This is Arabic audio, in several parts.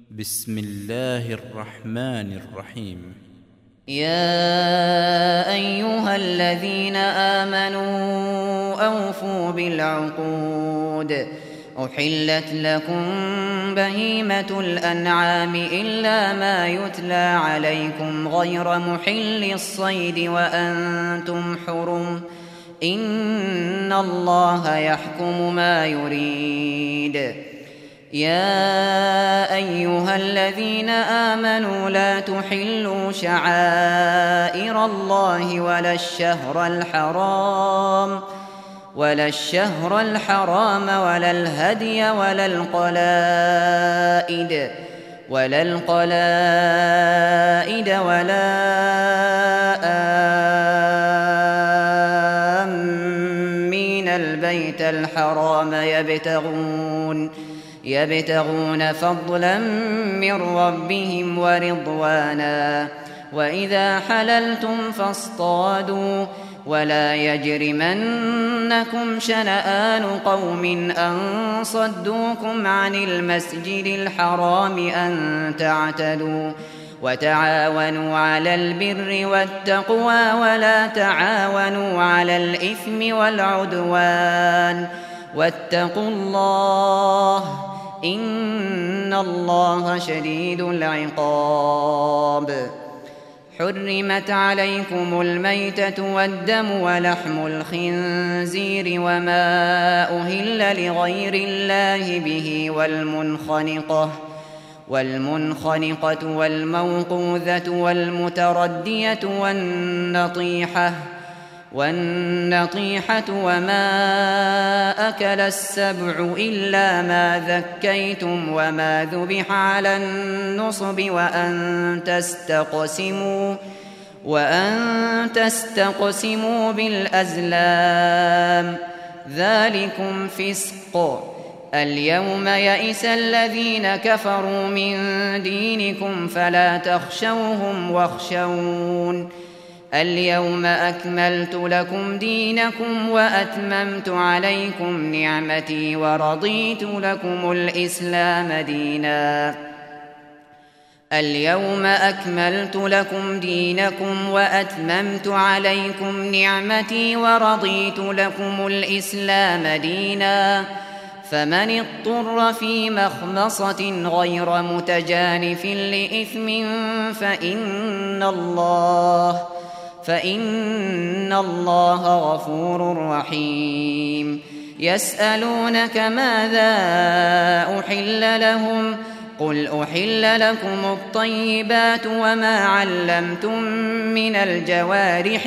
بسم الله الرحمن الرحيم. يا أيها الذين آمنوا أوفوا بالعقود. أحلت لكم بهيمة الأنعام إلا ما يتلى عليكم غير محل الصيد وأنتم حرم. إن الله يحكم ما يريد. يا أيها الذين آمنوا لا تحلوا شعائر الله ولا الشهر الحرام ولا الهدي ولا القلائد ولا آمين البيت الحرام يبتغون فضلا من ربهم ورضوانا. وإذا حللتم فاصطادوا ولا يجرمنكم شنآن قوم أن صدوكم عن المسجد الحرام أن تعتدوا. وتعاونوا على البر والتقوى ولا تعاونوا على الإثم والعدوان. واتقوا الله إن الله شديد العقاب. حرمت عليكم الميتة والدم ولحم الخنزير وما أهل لغير الله به والمنخنقة والموقوذة والمتردية والنطيحة وما أكل السبع إلا ما ذكيتم وما ذبح على النصب وأن تستقسموا بالأزلام ذلكم فسق. اليوم يئس الذين كفروا من دينكم فلا تخشوهم واخشون. اليوم أكملت لكم دينكم وأتممت عليكم نعمتي ورضيت لكم الإسلام دينا. اليوم أكملت لكم دينكم وأتممت عليكم نعمتي ورضيت لكم الإسلام دينا. فمن اضطر في مخمصة غير متجانف لإثم فإن الله غفور رحيم. يسألونك ماذا أحل لهم قل أحل لكم الطيبات وما علمتم من الجوارح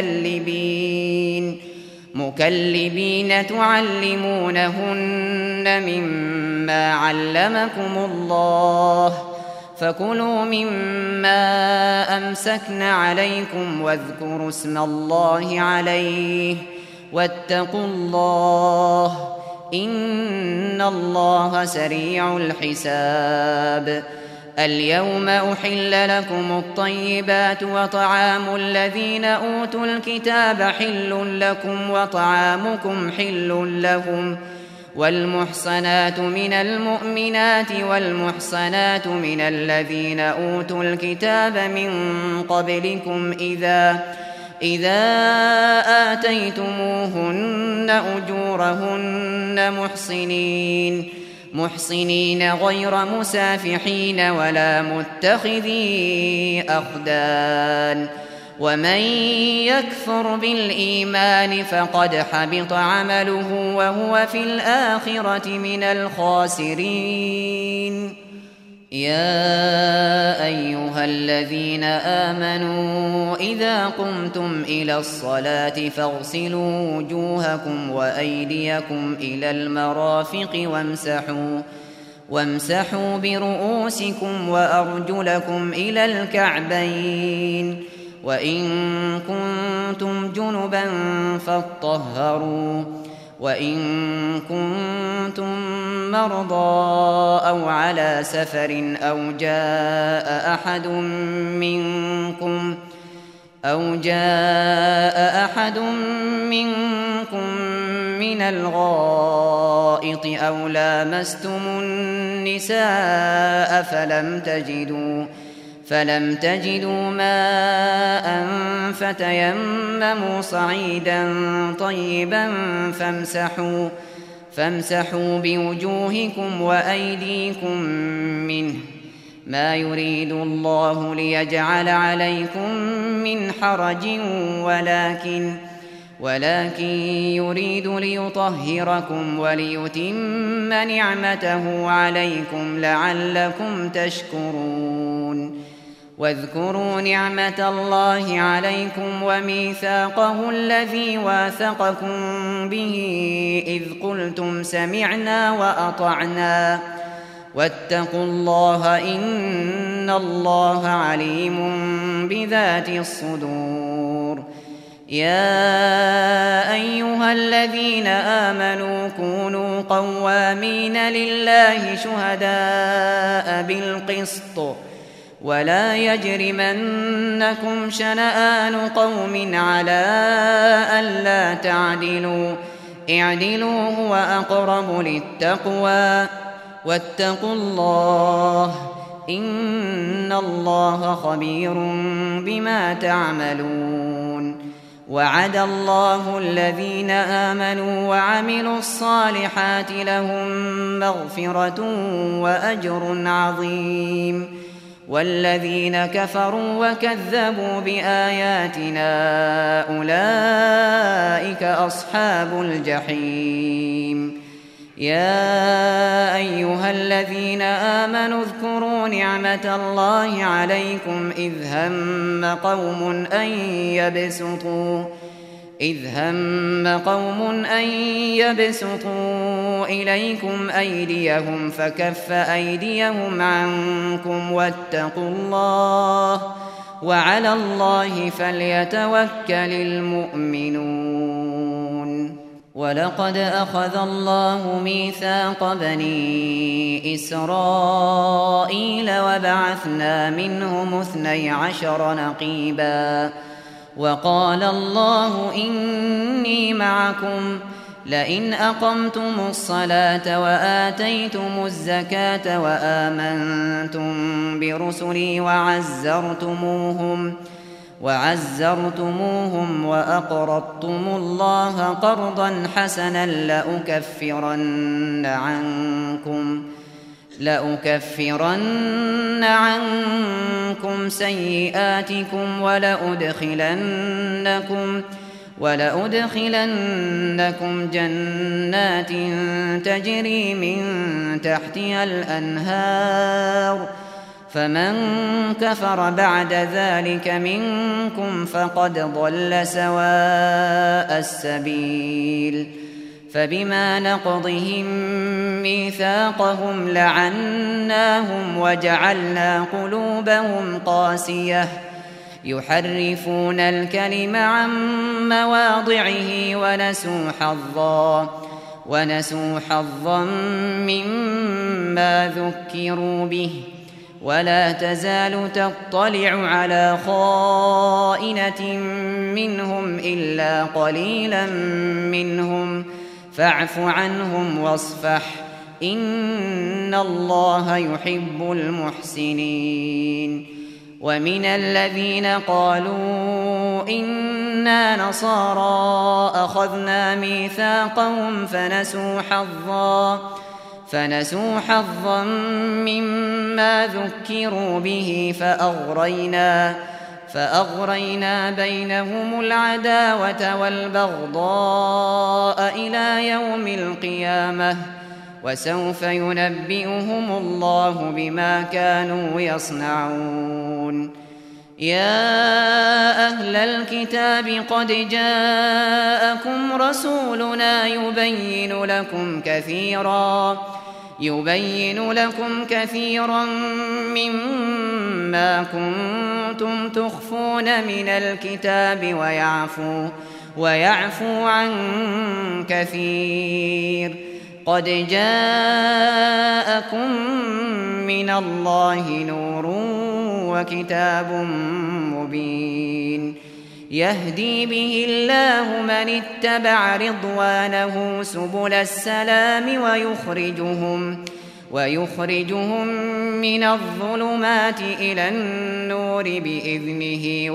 مكلبين تعلمونهن مما علمكم الله. فكلوا مما أمسكن عليكم واذكروا اسم الله عليه واتقوا الله إن الله سريع الحساب. اليوم أحل لكم الطيبات وطعام الذين أوتوا الكتاب حل لكم وطعامكم حل لهم. والمحصنات من المؤمنات والمحصنات من الذين أوتوا الكتاب من قبلكم إذا آتيتموهن أجورهن محصنين غير مسافحين ولا متخذي أخدان. ومن يكفر بالإيمان فقد حبط عمله وهو في الآخرة من الخاسرين. يا أيها الذين آمنوا إذا قمتم إلى الصلاة فاغسلوا وجوهكم وأيديكم إلى المرافق وامسحوا برؤوسكم وأرجلكم إلى الكعبين. وإن كنتم جنبا فاطهروا. وإن كنتم مرضى أو على سفر أو جاء أحد منكم من الغائط أو لامستم النساء فلم تجدوا ماء فتيمموا صعيدا طيبا فامسحوا بوجوهكم وأيديكم منه، ما يريد الله ليجعل عليكم من حرج ولكن يريد ليطهركم وليتم نعمته عليكم لعلكم تشكرون. واذكروا نعمة الله عليكم وميثاقه الذي واثقكم به إذ قلتم سمعنا وأطعنا واتقوا الله إن الله عليم بذات الصدور. يا أيها الذين آمنوا كونوا قوامين لله شهداء بالقسط ولا يجرمنكم شنآن قوم على ألا تعدلوا، اعدلوا هو أقرب للتقوى واتقوا الله إن الله خبير بما تعملون. وعد الله الذين آمنوا وعملوا الصالحات لهم مغفرة وأجر عظيم، والذين كفروا وكذبوا بآياتنا أولئك أصحاب الجحيم. يا أيها الذين آمنوا اذكروا نعمة الله عليكم إذ هم قوم أن يبسطوا إليكم أيديهم فكف أيديهم عنكم واتقوا الله وعلى الله فليتوكل المؤمنون. ولقد أخذ الله ميثاق بني إسرائيل وبعثنا منهم 12 نقيبا وقال الله إني معكم لئن أقمتم الصلاة وآتيتم الزكاة وآمنتم برسلي وعزرتموهم وأقرضتم الله قرضا حسنا لأكفرن عنكم سيئاتكم ولأدخلنكم جنات تجري من تحتها الأنهار، فمن كفر بعد ذلك منكم فقد ضل سواء السبيل. فبما نقضهم ميثاقهم لعناهم وجعلنا قلوبهم قاسية يحرفون الكلم عن مواضعه ونسوا حظا مما ذكروا به، ولا تزال تطلع على خائنة منهم إلا قليلا منهم فاعف عنهم واصفح إن الله يحب المحسنين. ومن الذين قالوا إنا نصارى أخذنا ميثاقهم فنسوا حظا مما ذكروا به فأغرينا بينهم العداوة والبغضاء إلى يوم القيامة وسوف ينبئهم الله بما كانوا يصنعون. يا أهل الكتاب قد جاءكم رسولنا يبين لكم كثيرا مما كنتم تخفون من الكتاب ويعفو عن كثير. قد جاءكم من الله نور وكتاب مبين يهدي به الله من اتبع رضوانه سبل السلام ويخرجهم من الظلمات إلى النور بإذنه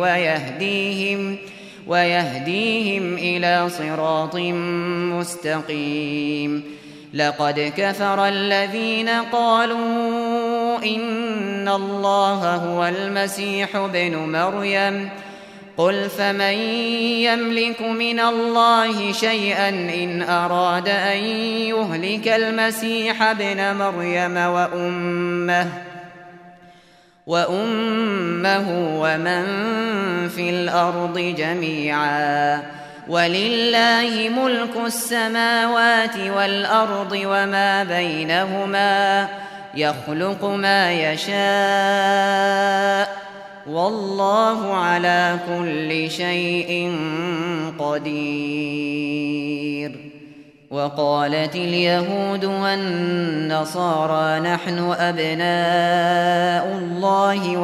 ويهديهم إلى صراط مستقيم. لقد كفر الذين قالوا إن الله هو المسيح ابن مريم قل فمن يملك من الله شيئا إن أراد أن يهلك المسيح ابن مريم وأمه ومن في الأرض جميعا ولله ملك السماوات والأرض وما بينهما يخلق ما يشاء والله على كل شيء قدير. وقالت اليهود والنصارى نحن أبناء الله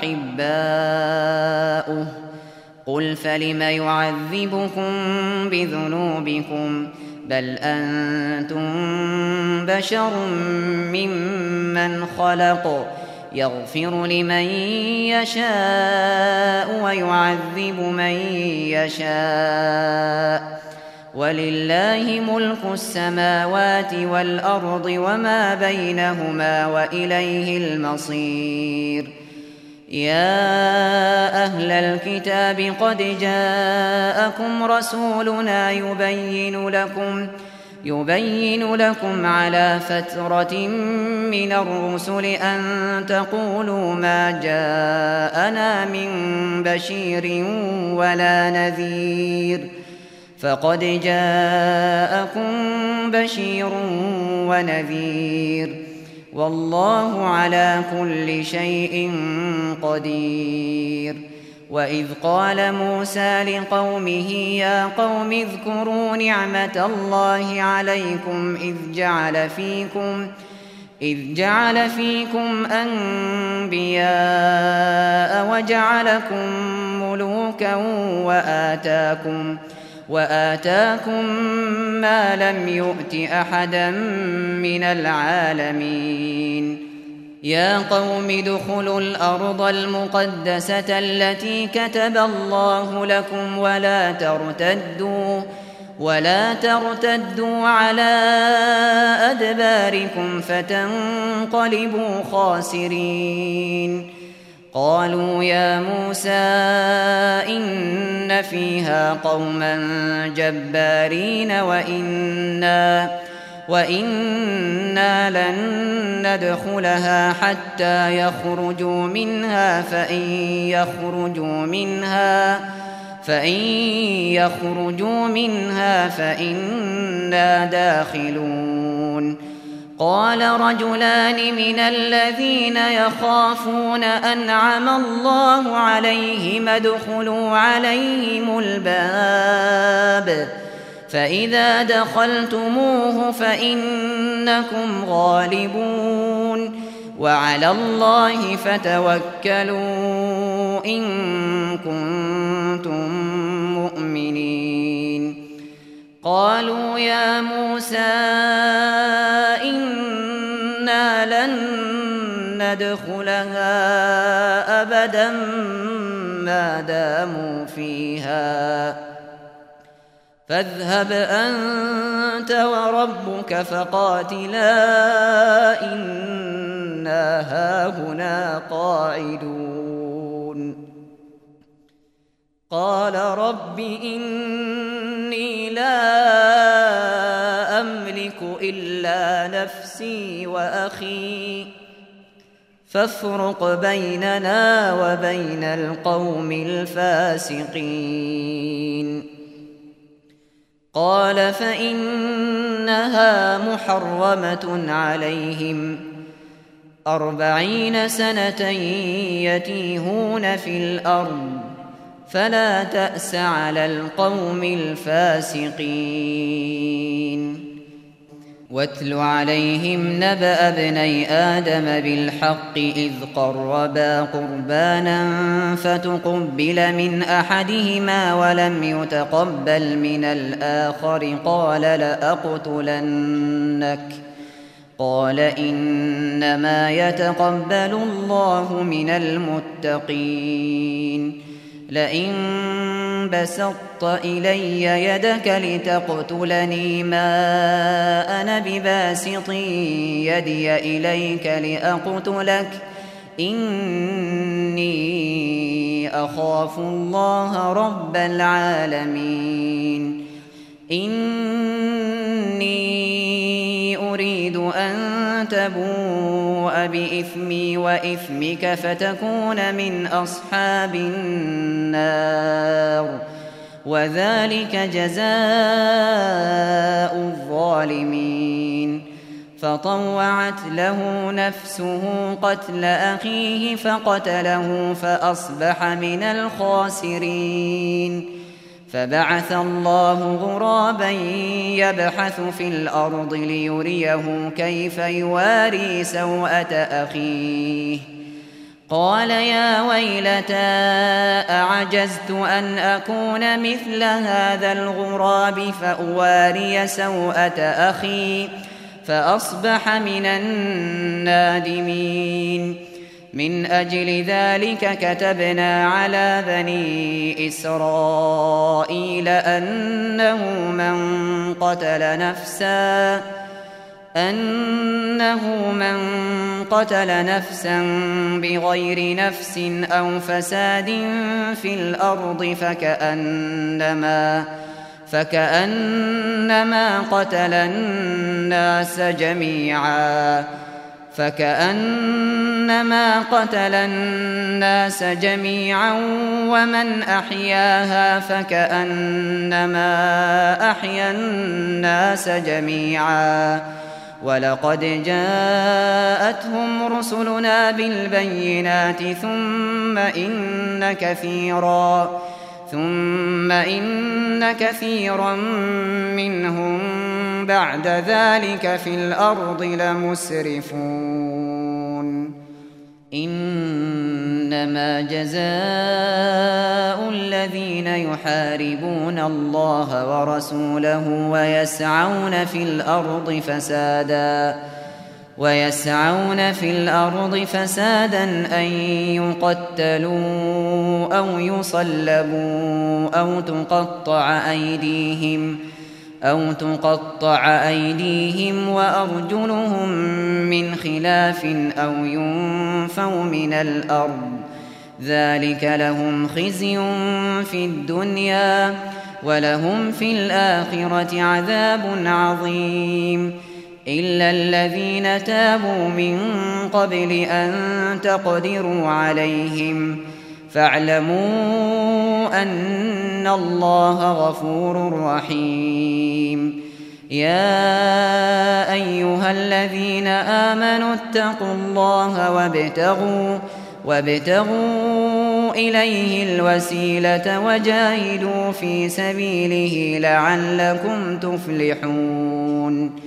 وأحباؤه قل فلم يعذبكم بذنوبكم بل أنتم بشر ممن خلق يغفر لمن يشاء ويعذب من يشاء ولله ملك السماوات والأرض وما بينهما وإليه المصير. يا أهل الكتاب قد جاءكم رسولنا يبين لكم على فترة من الرسل أن تقولوا ما جاءنا من بشير ولا نذير فقد جاءكم بشير ونذير والله على كل شيء قدير. وإذ قال موسى لقومه يا قوم اذكروا نعمة الله عليكم إذ جعل فيكم أنبياء وجعلكم ملوكا وآتاكم ما لم يؤت أحدا من العالمين. يا قوم ادخلوا الأرض المقدسة التي كتب الله لكم ولا ترتدوا على أدباركم فتنقلبوا خاسرين. قالوا يا موسى إن فيها قوما جبارين وإنا لن ندخلها حتى يخرجوا منها فإن يخرجوا منها فإنا داخلون. قال رجلان من الذين يخافون أنعم الله عليهم ادخلوا عليهم الباب فإذا دخلتموه فإنكم غالبون وعلى الله فتوكلوا إن كنتم مؤمنين. قالوا يا موسى إنا لن ندخلها أبدا ما داموا فيها فاذهب أنت وربك فقاتلا إنا هاهنا قاعدون. قال رب إني لا أملك إلا نفسي وأخي فافرق بيننا وبين القوم الفاسقين. قال فإنها محرمة عليهم 40 سنة يتيهون في الأرض فلا تأس على القوم الفاسقين. واتل عليهم نبأ ابني آدم بالحق إذ قربا قربانا فتقبل من أحدهما ولم يتقبل من الآخر قال إنما يتقبل الله من المتقين لئن بسطت إلي يدك لتقتلني ما أنا بباسط يدي إليك لأقتلك إني أخاف الله رب العالمين إني أريد أن تبوء بإثمي وإثمك فتكون من أصحاب النار وذلك جزاء الظالمين فطوعت له نفسه قتل أخيه فقتله فأصبح من الخاسرين فبعث الله غرابا يبحث في الأرض ليريه كيف يواري سوءة أخيه قال يا ويلتى أعجزت أن أكون مثل هذا الغراب فأواري سوءة أخي فأصبح من النادمين من أجل ذلك كتبنا على بني إسرائيل أنه من قتل نفسا بغير نفس أو فساد في الأرض فكأنما قتل الناس جميعا ومن أحياها فكأنما أحيا الناس جميعا ولقد جاءتهم رسلنا بالبينات ثم إن كثيرا منهم بعد ذلك في الأرض لمسرفون إنما جزاء الذين يحاربون الله ورسوله ويسعون في الأرض فسادا أن يقتلوا أو يصلبوا أو تقطع أيديهم وأرجلهم من خلاف أو ينفوا من الأرض ذلك لهم خزي في الدنيا ولهم في الآخرة عذاب عظيم إلا الذين تابوا من قبل أن تقدروا عليهم فاعلموا أن الله غفور رحيم يا أيها الذين آمنوا اتقوا الله وابتغوا إليه الوسيلة وجاهدوا في سبيله لعلكم تفلحون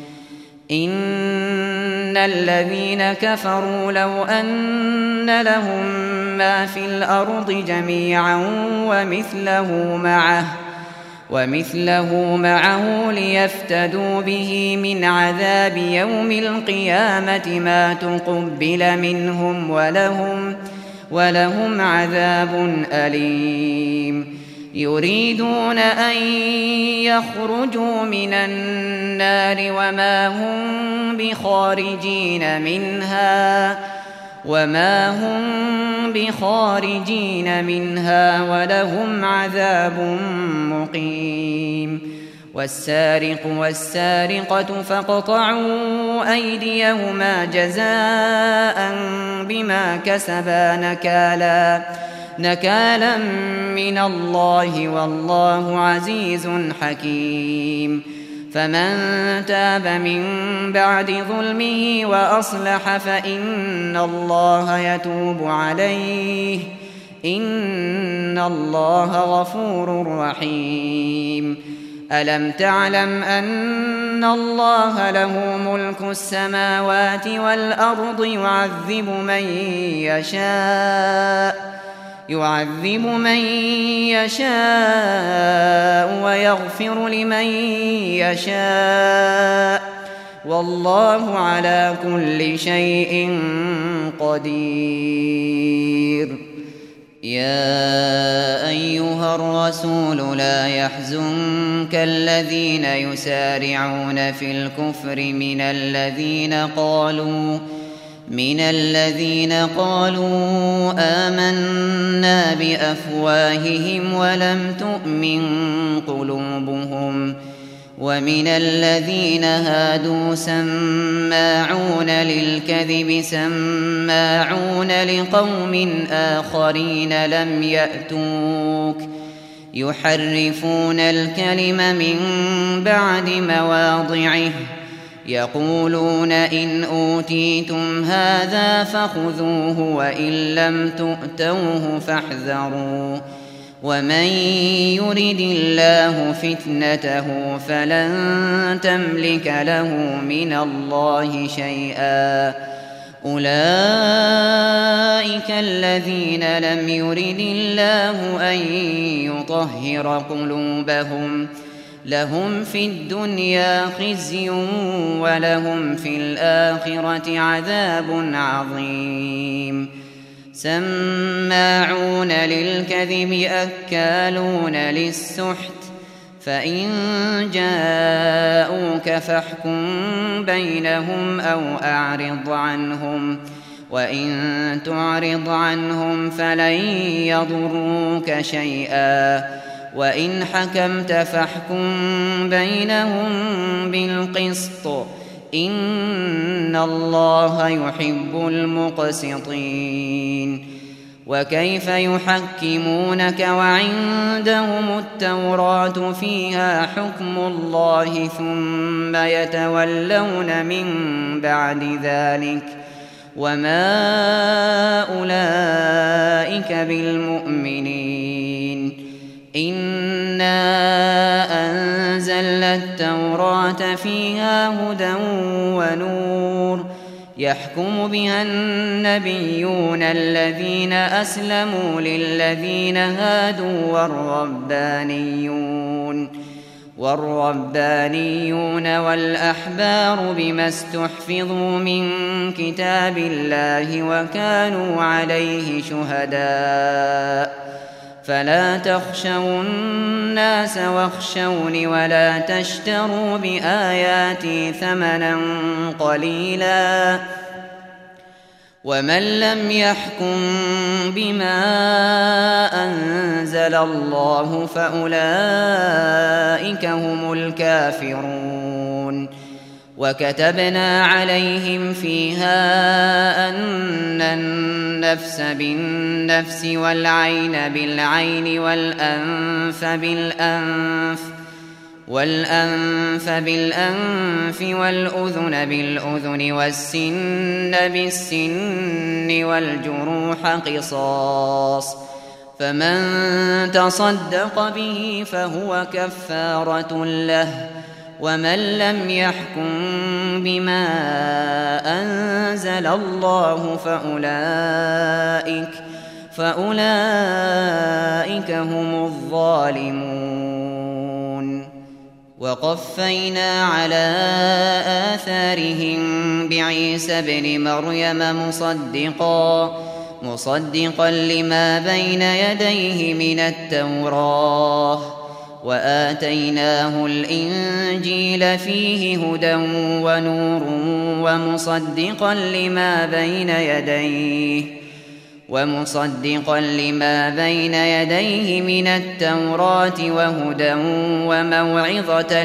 إن الذين كفروا لو أن لهم ما في الأرض جميعا ومثله معه ليفتدوا به من عذاب يوم القيامة ما تقبل منهم ولهم عذاب أليم يريدون أن يخرجوا من النار وما هم بخارجين منها ولهم عذاب مقيم والسارق والسارقة فاقطعوا أيديهما جزاء بما كسبا نكالا من الله والله عزيز حكيم فمن تاب من بعد ظلمه وأصلح فإن الله يتوب عليه إن الله غفور رحيم ألم تعلم أن الله له ملك السماوات والأرض يعذب من يشاء ويغفر لمن يشاء والله على كل شيء قدير. يا أيها الرسول لا يحزنك الذين يسارعون في الكفر من الذين قالوا آمنا بأفواههم ولم تؤمن قلوبهم، ومن الذين هادوا سماعون للكذب سماعون لقوم آخرين لم يأتوك يحرفون الكلم من بعد مواضعه، يقولون إن أوتيتم هذا فخذوه وإن لم تؤتوه فاحذروا، ومن يرد الله فتنته فلن تملك له من الله شيئا. أولئك الذين لم يرد الله أن يطهر قلوبهم، لهم في الدنيا خزي ولهم في الآخرة عذاب عظيم. سماعون للكذب أكالون للسحت، فإن جاءوك فاحكم بينهم أو أعرض عنهم، وإن تعرض عنهم فلن يضروك شيئا، وإن حكمت فاحكم بينهم بالقسط، إن الله يحب المقسطين. وكيف يحكمونك وعندهم التوراة فيها حكم الله ثم يتولون من بعد ذلك، وما أولئك بالمؤمنين. إنا أنزلنا التوراة فيها هدى ونور، يحكم بها النبيون الذين أسلموا للذين هادوا والربانيون والأحبار بما استحفظوا من كتاب الله وكانوا عليه شهداء. فلا تخشوا الناس واخشوني ولا تشتروا بآياتي ثمنا قليلا، ومن لم يحكم بما أنزل الله فأولئك هم الكافرون. وكتبنا عليهم فيها أن النفس بالنفس والعين بالعين والأنف بالأنف والأذن بالأذن والسن بالسن والجروح قصاص، فمن تصدق به فهو كفارة له، ومن لم يحكم بما أنزل الله فأولئك هم الظالمون. وقفينا على آثارهم بعيسى ابن مريم مصدقا لما بين يديه من التوراة، وآتيناه الإنجيل فيه هدى ونور ومصدقا لما بين يديه من التوراة وهدى وموعظة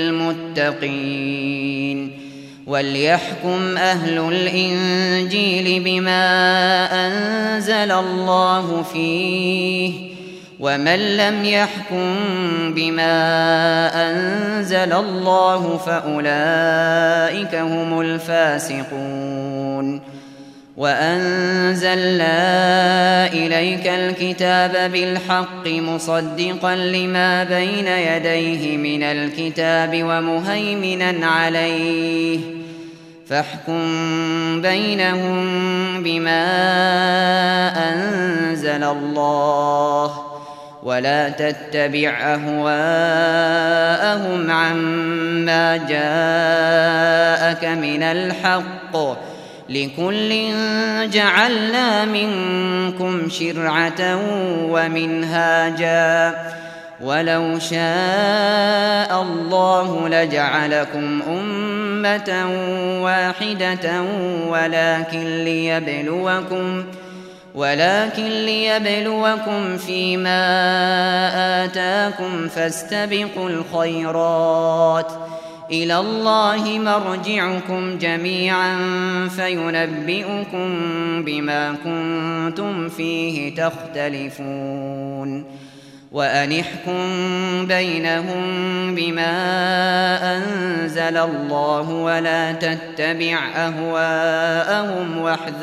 للمتقين. وليحكم أهل الإنجيل بما أنزل الله فيه، ومن لم يحكم بما أنزل الله فأولئك هم الفاسقون. وأنزلنا إليك الكتاب بالحق مصدقا لما بين يديه من الكتاب ومهيمنا عليه، فاحكم بينهم بما أنزل الله، ولا تتبع أهواءهم عما جاءك من الحق، لكل جعلنا منكم شرعة ومنهاجا، ولو شاء الله لجعلكم أمة واحدة ولكن ليبلوكم فيما آتاكم، فاستبقوا الخيرات، إلى الله مرجعكم جميعا فينبئكم بما كنتم فيه تختلفون، وأن احكم بينهم بما أنزل الله ولا تتبع أهواءهم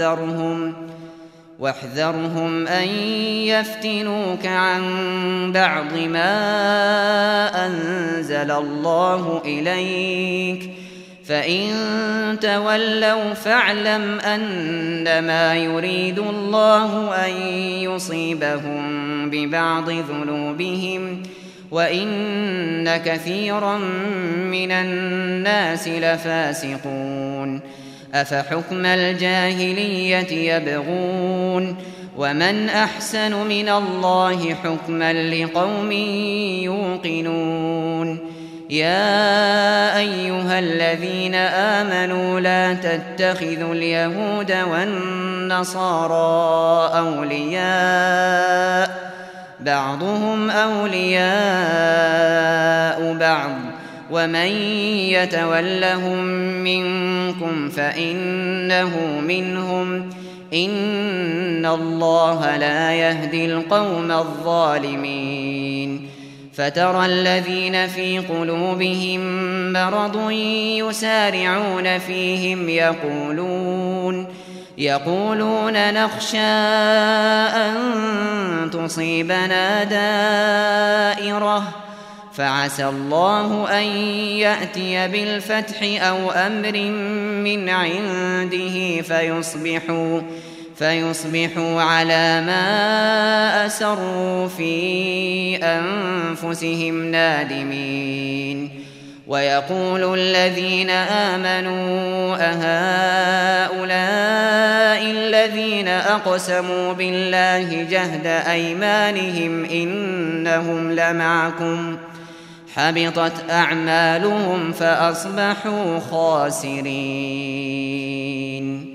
واحذرهم أن يفتنوك عن بعض ما أنزل الله إليك، فإن تولوا فاعلم أنما يريد الله أن يصيبهم ببعض ذنوبهم، وإن كثيرا من الناس لفاسقون. أفحكم الجاهلية يبغون، ومن أحسن من الله حكما لقوم يوقنون. يا أيها الذين آمنوا لا تتخذوا اليهود والنصارى أولياء، بعضهم أولياء بعض، ومن يتولهم منكم فإنه منهم، إن الله لا يهدي القوم الظالمين. فترى الذين في قلوبهم مرض يسارعون فيهم يقولون نخشى أن تصيبنا دائرة، فعسى الله أن يأتي بالفتح أو أمر من عنده فيصبحوا على ما أسروا في أنفسهم نادمين. ويقول الذين آمنوا أهؤلاء الذين أقسموا بالله جهد أيمانهم إنهم لمعكم، حبطت أعمالهم فأصبحوا خاسرين.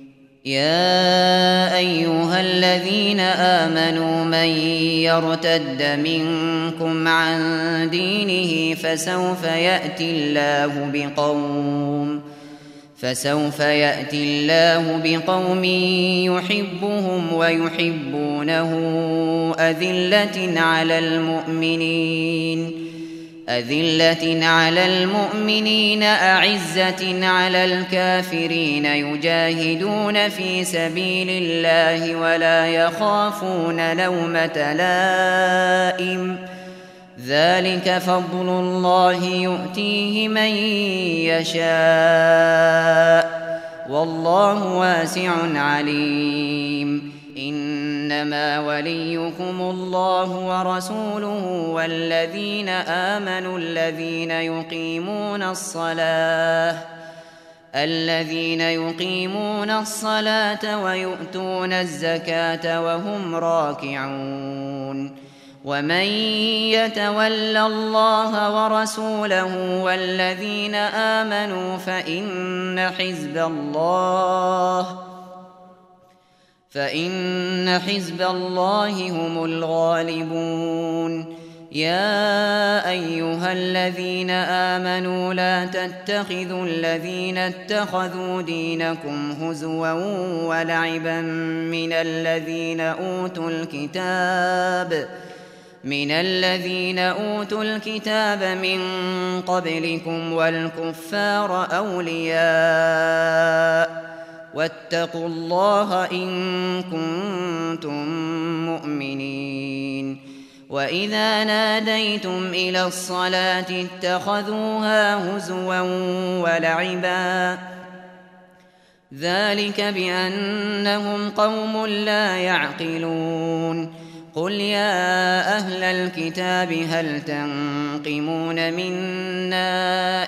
يا أيها الذين آمنوا من يرتد منكم عن دينه فسوف يأتي الله بقوم يحبهم ويحبونه أذلة على المؤمنين أعزة على الكافرين يجاهدون في سبيل الله ولا يخافون لومة لائم، ذلك فضل الله يؤتيه من يشاء والله واسع عليم. إنما وليكم الله ورسوله والذين آمنوا الذين يقيمون الصلاة ويؤتون الزكاة وهم راكعون. ومن يتول الله ورسوله والذين آمنوا فإن حزب الله هم الغالبون. يا أيها الذين آمنوا لا تتخذوا الذين اتخذوا دينكم هزوا ولعبا من الذين أوتوا الكتاب من قبلكم والكفار أولياء، واتقوا الله إن كنتم مؤمنين. وإذا ناديتم إلى الصلاة اتخذوها هزوا ولعبا، ذلك بأنهم قوم لا يعقلون. قل يا أهل الكتاب هل تنقمون منا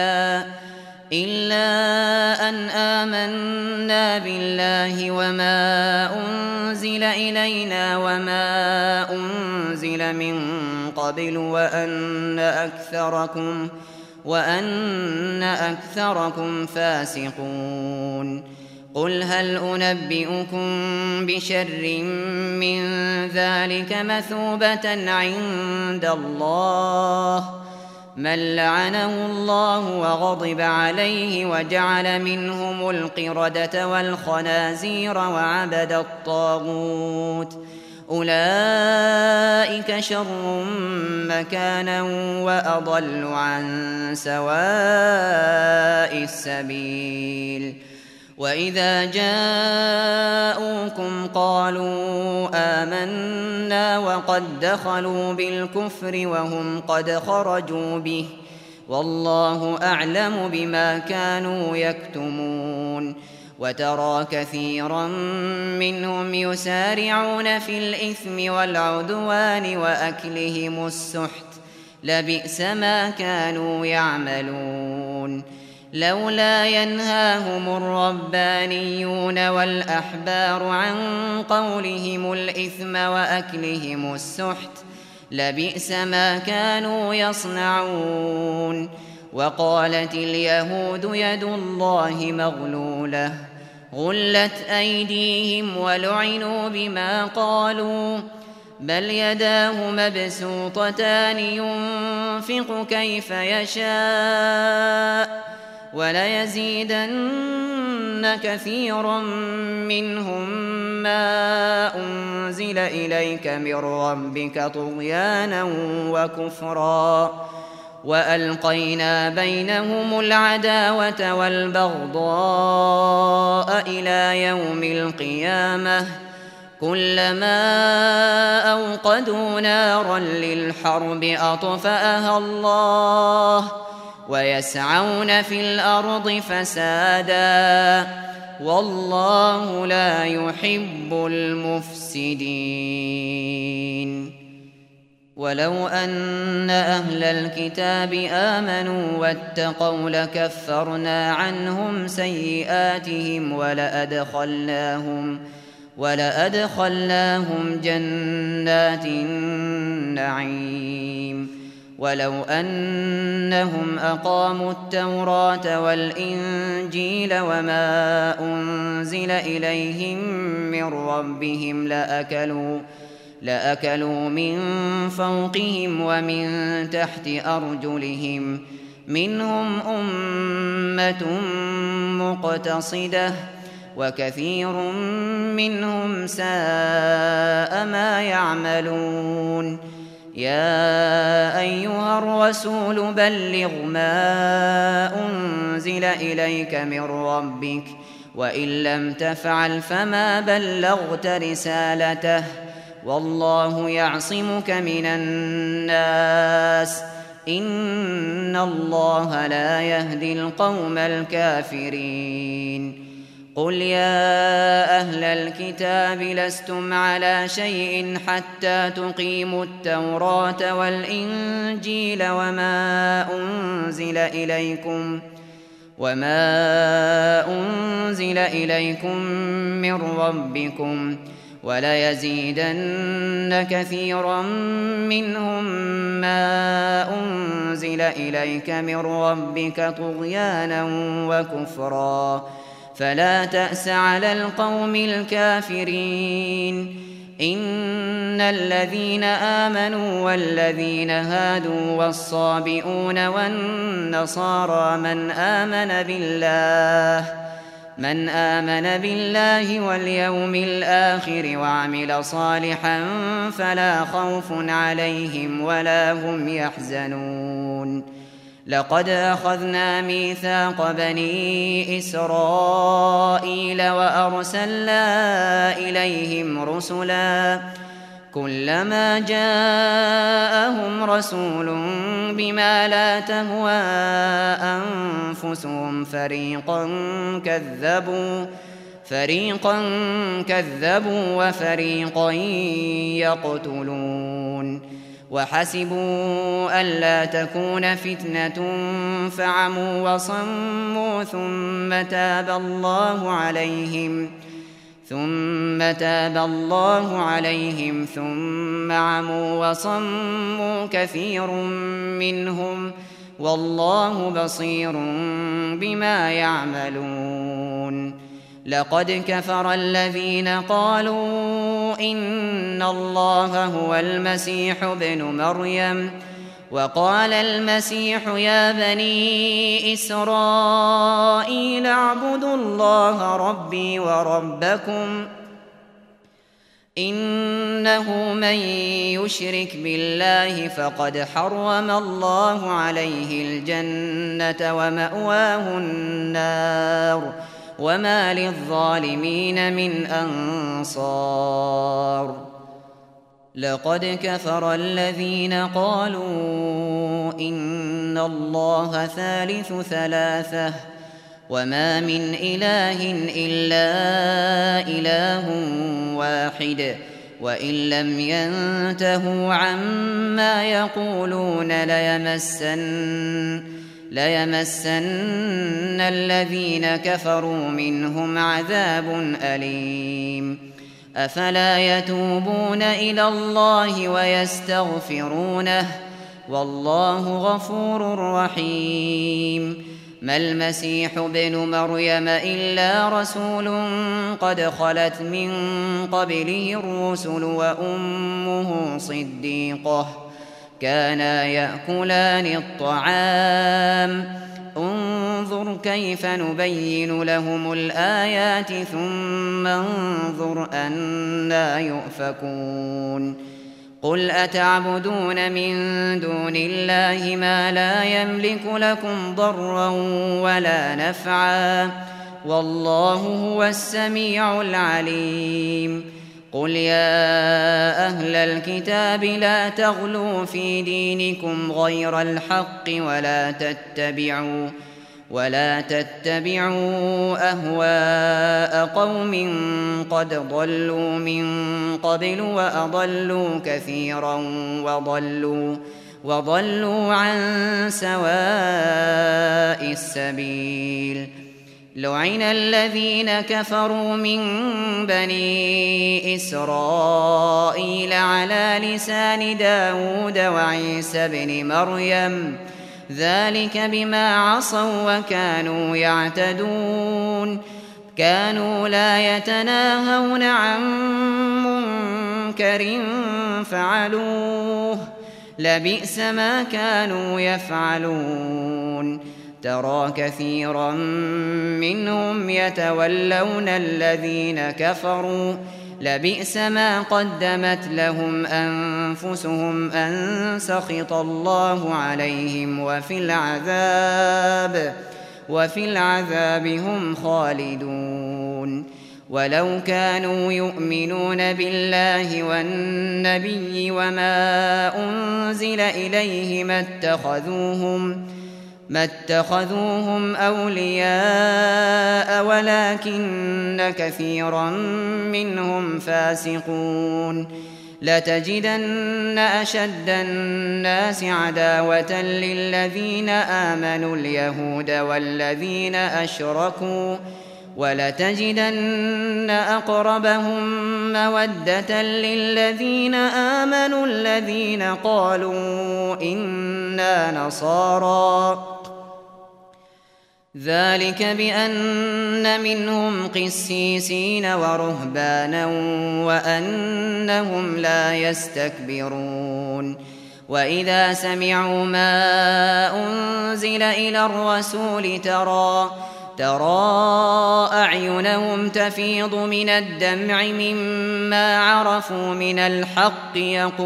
إلا أن آمنا بالله وما أنزل إلينا وما أنزل من قبل وأن أكثركم فاسقون قل هل أنبئكم بشر من ذلك مثوبة عند الله من لعنه الله وغضب عليه وجعل منهم القردة والخنازير وعبد الطاغوت أولئك شر مكانا وأضل عن سواء السبيل وإذا جاءوكم قالوا آمنا وقد دخلوا بالكفر وهم قد خرجوا به والله أعلم بما كانوا يكتمون وترى كثيرا منهم يسارعون في الإثم والعدوان وأكلهم السحت لبئس ما كانوا يعملون لولا ينهاهم الربانيون والأحبار عن قولهم الإثم وأكلهم السحت لبئس ما كانوا يصنعون وقالت اليهود يد الله مغلولة غلت أيديهم ولعنوا بما قالوا بل يداه مبسوطتان ينفق كيف يشاء وليزيدن كثيرا منهم ما أنزل إليك من ربك طغيانا وكفرا وألقينا بينهم العداوة والبغضاء إلى يوم القيامة كلما أوقدوا نارا للحرب أطفأها الله ويسعون في الأرض فسادا والله لا يحب المفسدين ولو أن أهل الكتاب آمنوا واتقوا لكفرنا عنهم سيئاتهم ولأدخلناهم جنات النعيم ولو أنهم أقاموا التوراة والإنجيل وما أنزل إليهم من ربهم لأكلوا من فوقهم ومن تحت أرجلهم منهم أمة مقتصدة وكثير منهم ساء ما يعملون يا أيها الرسول بلغ ما أنزل إليك من ربك وإن لم تفعل فما بلغت رسالته والله يعصمك من الناس إن الله لا يهدي القوم الكافرين قل يا أهل الكتاب لستم على شيء حتى تقيموا التوراة والإنجيل وما أنزل إليكم من ربكم وليزيدن كثيرا منهم ما أنزل إليك من ربك طغيانا وكفرا فلا تأس على القوم الكافرين إن الذين آمنوا والذين هادوا والصابئون والنصارى من آمن بالله واليوم الآخر وعمل صالحا فلا خوف عليهم ولا هم يحزنون لقد أخذنا ميثاق بني إسرائيل وأرسلنا إليهم رسلا كلما جاءهم رسول بما لا فريقا كذبوا وفريقا يقتلون وحسبوا ألا تكون فتنة فعموا وصموا ثم تاب الله عليهم ثم عموا وصموا كثير منهم والله بصير بما يعملون لقد كفر الذين قالوا إن الله هو المسيح ابن مريم وقال المسيح يا بني إسرائيل اعبدوا الله ربي وربكم إنه من يشرك بالله فقد حرم الله عليه الجنة ومأواه النار وما للظالمين من أنصار لقد كفر الذين قالوا إن الله ثالث ثلاثة وما من إله إلا إله واحد وإن لم ينتهوا عما يقولون ليمسن الذين كفروا منهم عذاب أليم أفلا يتوبون إلى الله ويستغفرونه والله غفور رحيم ما المسيح ابن مريم إلا رسول قد خلت من قبله الرسل وأمه صديقة كانا يأكلان الطعام انظر كيف نبين لهم الآيات ثم انظر أنى يؤفكون قل أتعبدون من دون الله ما لا يملك لكم ضرا ولا نفعا والله هو السميع العليم قل يا أهل الكتاب لا تغلوا في دينكم غير الحق ولا تتبعوا أهواء قوم قد ضلوا من قبل وأضلوا كثيرا وضلوا عن سواء السبيل لعن الذين كفروا من بني إسرائيل على لسان داود وعيسى بن مريم ذلك بما عصوا وكانوا يعتدون كانوا لا يتناهون عن منكر فعلوه لبئس ما كانوا يفعلون ترى كثيرا منهم يتولون الذين كفروا لبئس ما قدمت لهم أنفسهم أن سخط الله عليهم وفي العذاب هم خالدون ولو كانوا يؤمنون بالله والنبي وما أنزل إليه ما اتخذوهم أولياء ولكن كثيرا منهم فاسقون لتجدن أشد الناس عداوة للذين آمنوا اليهود والذين أشركوا ولتجدن أقربهم مودة للذين آمنوا الذين قالوا إنا نصارى ذلك بأن منهم قسيسين ورهبانا وأنهم لا يستكبرون وإذا سمعوا ما أنزل إلى الرسول ترى أعينهم تفيض من الدمع مما عرفوا من الحق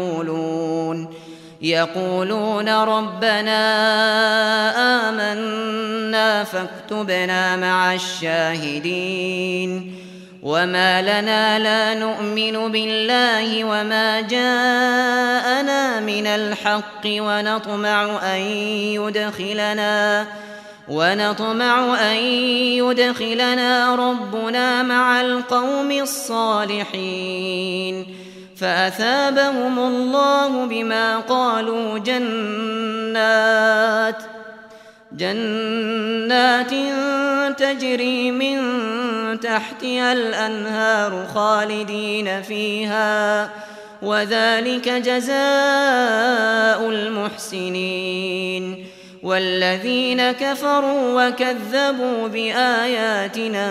يقولون ربنا آمنا فاكتبنا مع الشاهدين وما لنا لا نؤمن بالله وما جاءنا من الحق ونطمع أن ونطمع أن يدخلنا ربنا مع القوم الصالحين فأثابهم الله بما قالوا جنات تجري من تحتها الأنهار خالدين فيها وذلك جزاء المحسنين والذين كفروا وكذبوا بآياتنا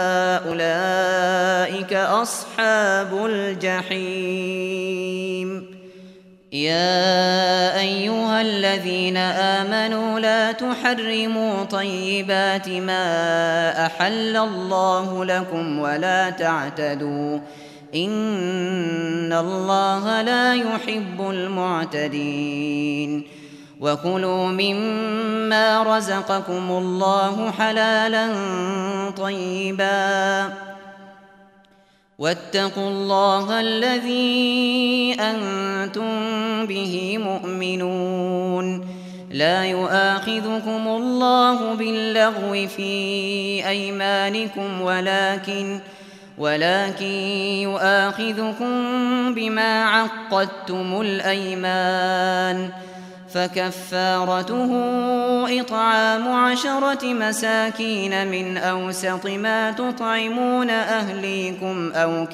أولئك أصحاب الجحيم يا أيها الذين آمنوا لا تحرموا طيبات ما أحل الله لكم ولا تعتدوا إن الله لا يحب المعتدين وكلوا مما رزقكم الله حلالا طيبا واتقوا الله الذي أنتم به مؤمنون لا يؤاخذكم الله باللغو في أيمانكم ولكن يؤاخذكم بما عقدتم الأيمان فكفارته إطعام 10 مساكين من أوسط ما تطعمون أهليكم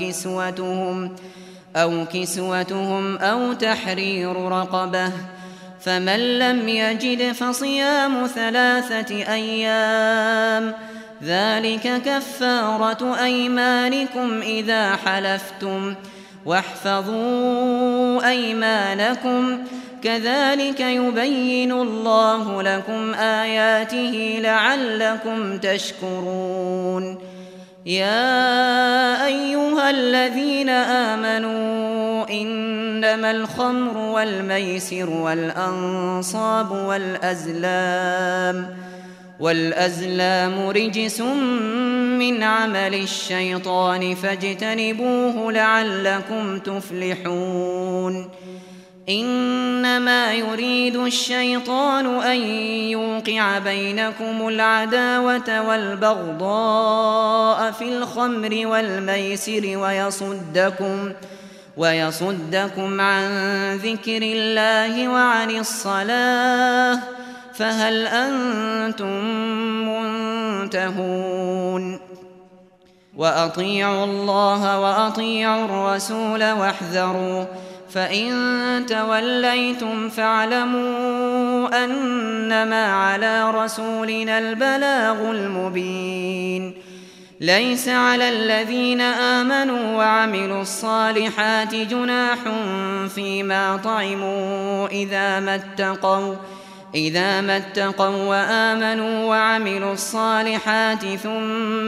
أو كسوتهم أو تحرير رقبة فمن لم يجد فصيام 3 أيام ذلك كفارة أيمانكم إذا حلفتم واحفظوا أيمانكم كذلك يبين الله لكم آياته لعلكم تشكرون يا أيها الذين آمنوا إنما الخمر والميسر والأنصاب والأزلام رجس من عمل الشيطان فاجتنبوه لعلكم تفلحون إنما يريد الشيطان أن يوقع بينكم العداوة والبغضاء في الخمر والميسر ويصدكم عن ذكر الله وعن الصلاة فهل أنتم منتهون وأطيعوا الله وأطيعوا الرسول واحذروا فإن توليتم فاعلموا أنما على رسولنا البلاغ المبين ليس على الذين آمنوا وعملوا الصالحات جناح فيما طعموا إذا ما اتقوا وآمنوا وعملوا الصالحات ثم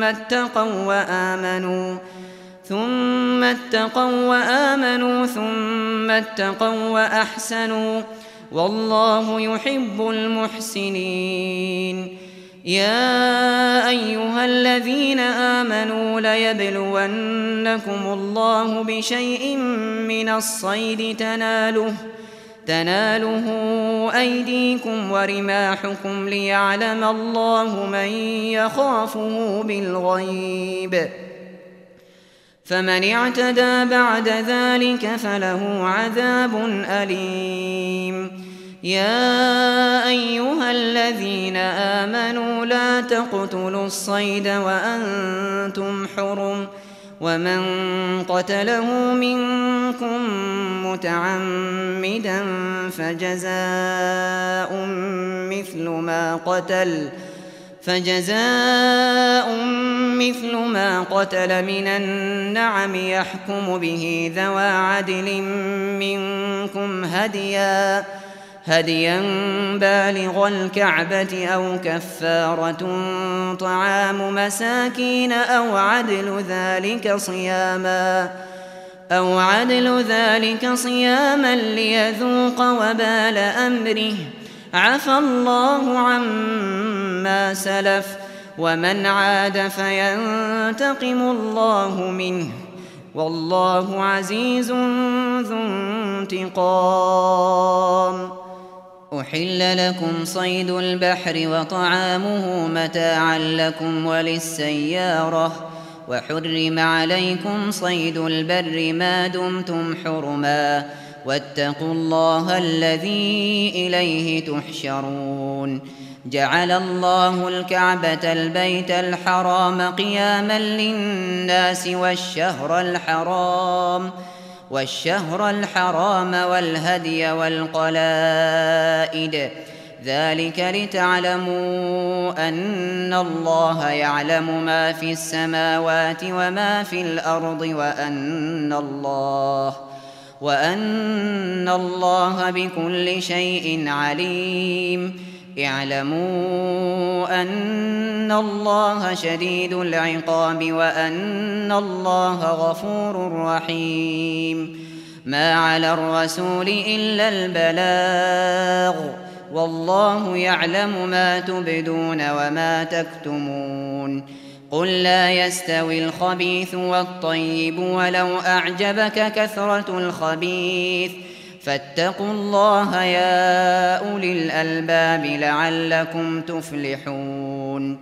اتقوا وأحسنوا والله يحب المحسنين يا أيها الذين آمنوا ليبلونكم الله بشيء من الصيد تناله أيديكم ورماحكم ليعلم الله من يخافه بالغيب فمن اعتدى بعد ذلك فله عذاب أليم يا أيها الذين آمنوا لا تقتلوا الصيد وأنتم حرم ومن قتله منكم متعمدا فجزاء مثل ما قتل من النعم يحكم به ذوى عدل منكم هديا بالغ الكعبة أو كفارة طعام مساكين أو عدل ذلك صياما ليذوق وبال أمره عفى الله عما سلف ومن عاد فينتقم الله منه والله عزيز ذو انتقام أحل لكم صيد البحر وطعامه متاعا لكم وللسيارة وحرم عليكم صيد البر ما دمتم حرما واتقوا الله الذي إليه تحشرون جعل الله الكعبة البيت الحرام قياما للناس والشهر الحرام والهدي والقلائد ذلك لتعلموا أن الله يعلم ما في السماوات وما في الأرض وأن الله بكل شيء عليم اعلموا أن الله شديد العقاب وأن الله غفور رحيم ما على الرسول إلا البلاغ والله يعلم ما تبدون وما تكتمون قل لا يستوي الخبيث والطيب ولو أعجبك كثرة الخبيث فاتقوا الله يا أولي الألباب لعلكم تفلحون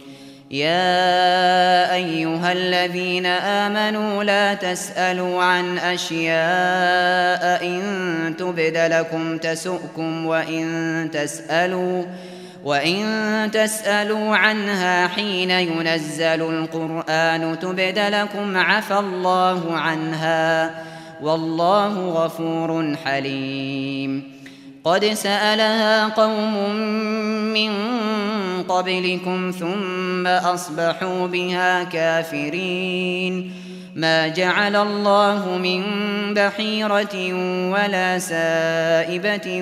يا أيها الذين آمنوا لا تسألوا عن أشياء إن تبد لكم تسؤكم وإن تسألوا عنها حين ينزل القرآن تبد لكم عفى الله عنها والله غفور حليم قد سألها قوم من قبلكم ثم أصبحوا بها كافرين ما جعل الله من بحيرة ولا سائبة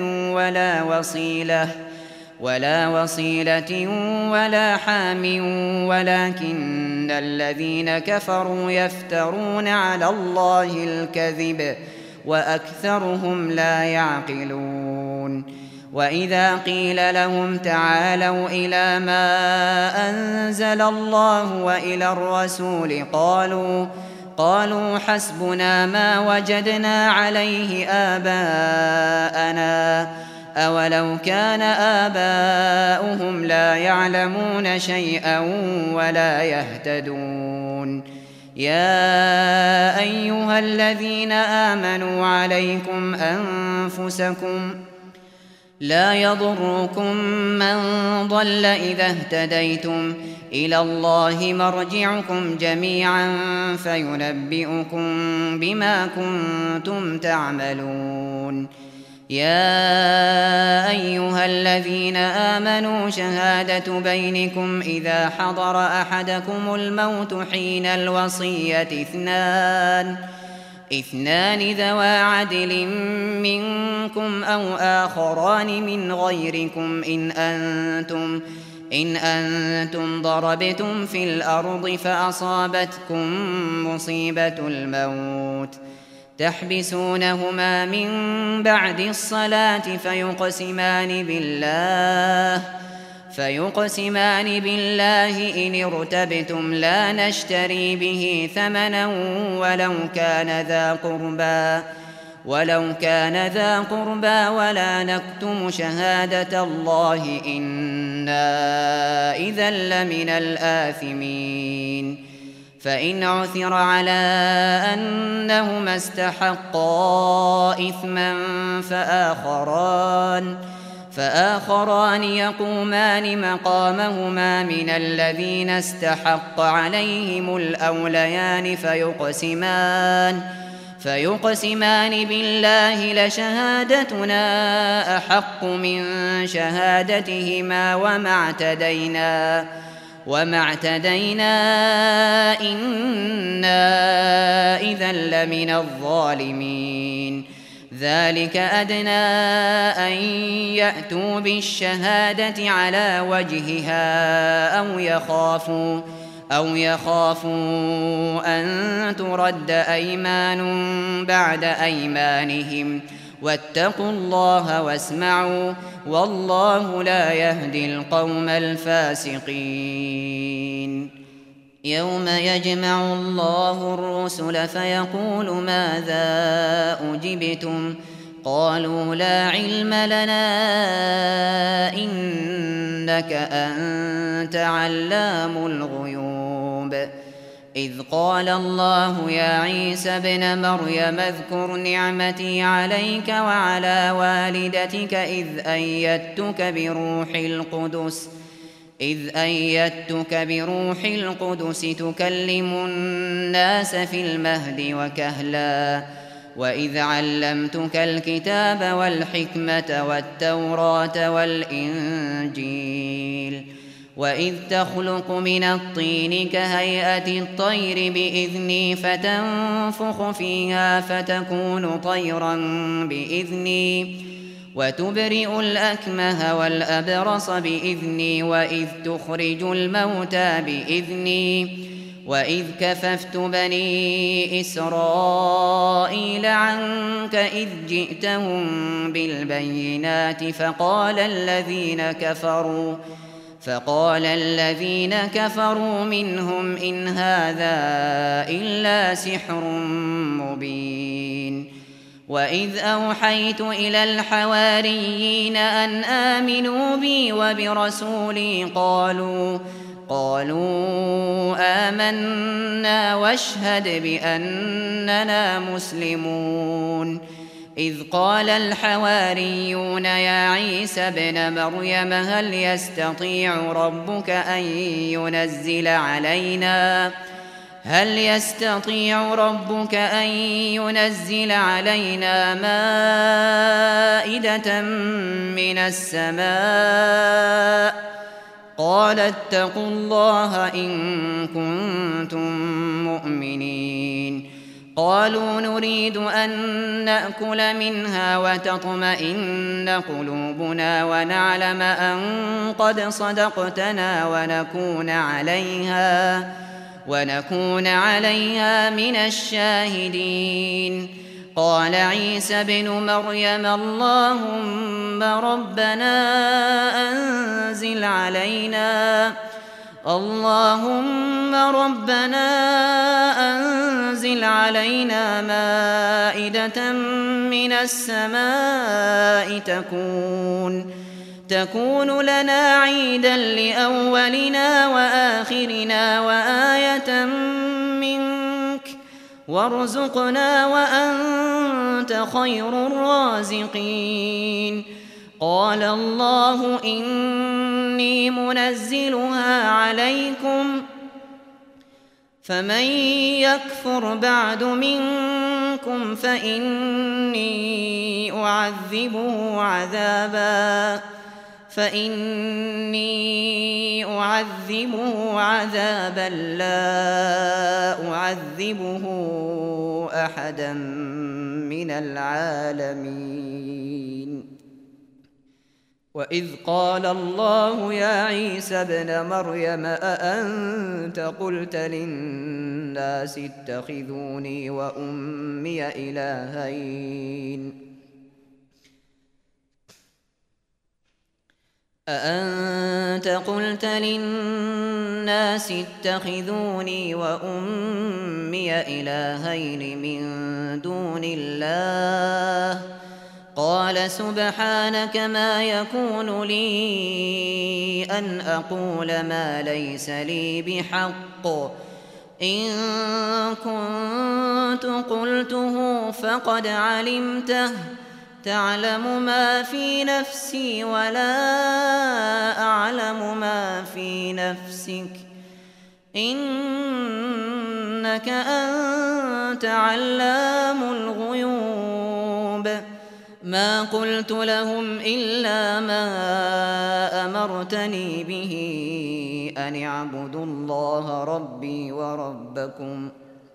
ولا وصيلة ولا حام ولكن الذين كفروا يفترون على الله الكذب وأكثرهم لا يعقلون وإذا قيل لهم تعالوا إلى ما أنزل الله وإلى الرسول قالوا حسبنا ما وجدنا عليه آباءنا أولو كان آباؤهم لا يعلمون شيئا ولا يهتدون يا أيها الذين آمنوا عليكم أنفسكم لا يضركم من ضل إذا اهتديتم إلى الله مرجعكم جميعا فينبئكم بما كنتم تعملون يا أيها الذين آمنوا شهادة بينكم إذا حضر أحدكم الموت حين الوصية اثنان ذوى عدل منكم أو آخران من غيركم إن أنتم ضربتم في الأرض فأصابتكم مصيبة الموت تحبسونهما من بعد الصلاة فيقسمان بالله إن ارتبتم لا نشتري به ثمنا ولو كان ذا قربى ولا نكتم شهادة الله إنا إذا لمن الآثمين فإن عثر على أنهما استحقا إثما فآخران يقومان مقامهما من الذين استحق عليهم الأوليان فيقسمان بالله لشهادتنا أحق من شهادتهما وما اعتدينا إنا إذا لمن الظالمين ذلك أدنى أن يأتوا بالشهادة على وجهها أو يخافوا أن ترد أيمان بعد أيمانهم واتقوا الله واسمعوا والله لا يهدي القوم الفاسقين يوم يجمع الله الرسل فيقول ماذا أجبتم قالوا لا علم لنا إنك أنت علام الغيوب. إذ قال الله يا عيسى ابن مريم اذكر نعمتي عليك وعلى والدتك إذ أيدتك بروح القدس تكلم الناس في المهد وكهلا وإذ علمتك الكتاب والحكمة والتوراة والإنجيل وإذ تخلق من الطين كهيئة الطير بإذني فتنفخ فيها فتكون طيرا بإذني وتبرئ الأكمه والأبرص بإذني وإذ تخرج الموتى بإذني وإذ كففت بني إسرائيل عنك إذ جئتهم بالبينات فقال الذين كفروا منهم إن هذا إلا سحر مبين. وإذ أوحيت إلى الحواريين أن آمنوا بي وبرسولي قالوا آمنا واشهد بأننا مسلمون. إذ قال الحواريون يا عيسى ابن مريم هل يستطيع ربك أن ينزل علينا مائدة من السماء قال اتقوا الله إن كنتم مؤمنين. قالوا نريد أن نأكل منها وتطمئن قلوبنا ونعلم أن قد صدقتنا ونكون عليها من الشاهدين. قال عيسى ابن مريم اللهم ربنا أنزل علينا مائدة من السماء تكون لنا عيدا لأولنا وآخرنا وآية منك وارزقنا وأنت خير الرازقين. قال الله إني منزلها عليكم فمن يكفر بعد منكم فإني أعذبه عذابا لا أعذبه أحدا من العالمين. وإذ قال الله يا عيسى ابن مريم أأنت قلت للناس اتخذوني وأمي إلهين من دون الله قال سبحانك ما يكون لي أن أقول ما ليس لي بحق إن كنت قلته فقد علمته تعلم ما في نفسي ولا أعلم ما في نفسك إنك أنت علام الغيوب. ما قلت لهم إلا ما أمرتني به أن اعبدوا الله ربي وربكم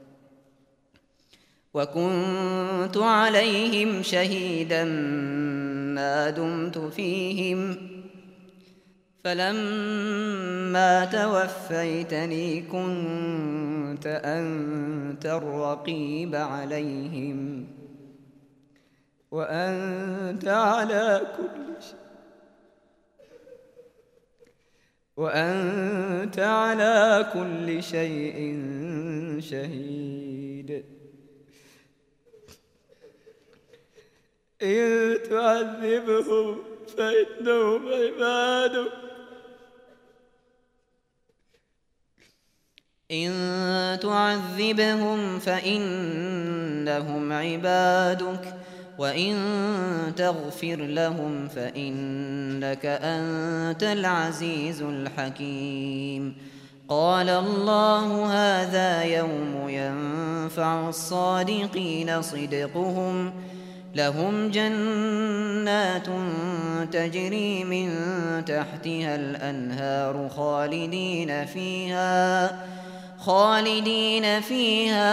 وكنت عليهم شهيدا ما دمت فيهم فلما توفيتني كنت أنت الرقيب عليهم وأنت على كل شيء شهيد. إن تعذبهم فإنهم عبادك إن تعذبهم فإنهم عبادك وإن تغفر لهم فإنك أنت العزيز الحكيم. قال الله هذا يوم ينفع الصادقين صدقهم لهم جنات تجري من تحتها الأنهار خالدين فيها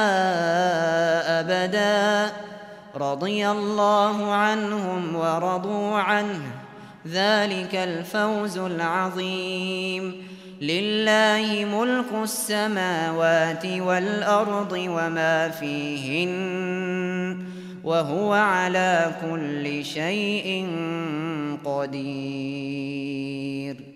أبدا رضي الله عنهم ورضوا عنه ذلك الفوز العظيم. لله ملك السماوات والأرض وما فيهن وهو على كل شيء قدير.